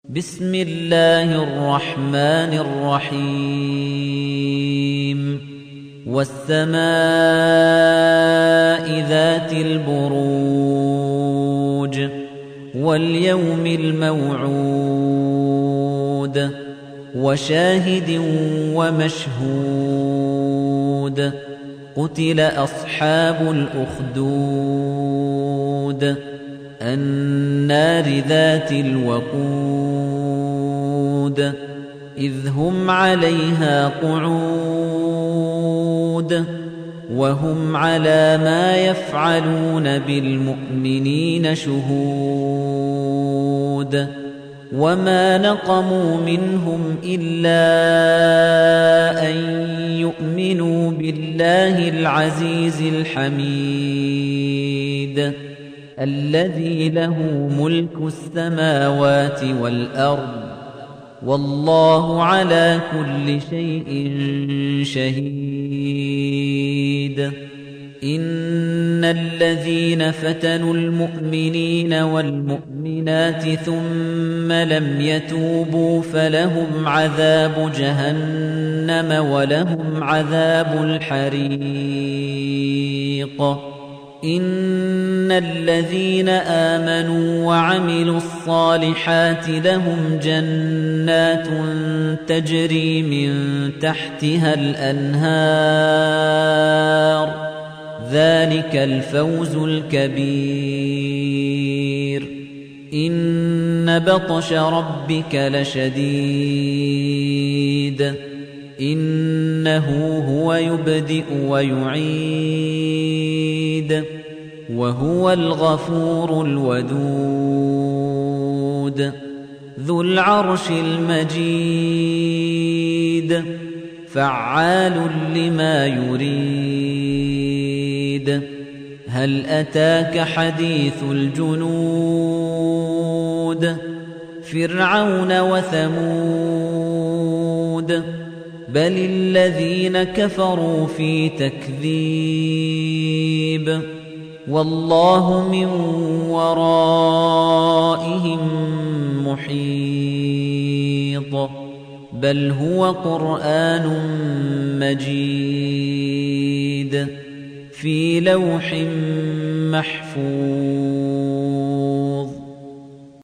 بسم الله الرحمن الرحيم والسماء ذات البروج واليوم الموعود وشاهد ومشهود قتل أصحاب الأخدود النار ذات الوقود إذ هم عليها قعود وهم على ما يفعلون بالمؤمنين شهود وما نقموا منهم إلا أن يؤمنوا بالله العزيز الحميد الذي له ملك السماوات والأرض والله على كل شيء شهيد إن الذين فتنوا المؤمنين والمؤمنات ثم لم يتوبوا فلهم عذاب جهنم ولهم عذاب الحريق إن الذين آمنوا وعملوا الصالحات لهم جنات تجري من تحتها الأنهار ذلك الفوز الكبير إن بطش ربك لشديد إنه هو يبدئ ويعيد وهو الغفور الودود ذو العرش المجيد فعال لما يريد هل أتاك حديث الجنود فرعون وثمود بل الذين كفروا في تكذيب والله من ورائهم محيط بل هو قرآن مجيد في لوح محفوظ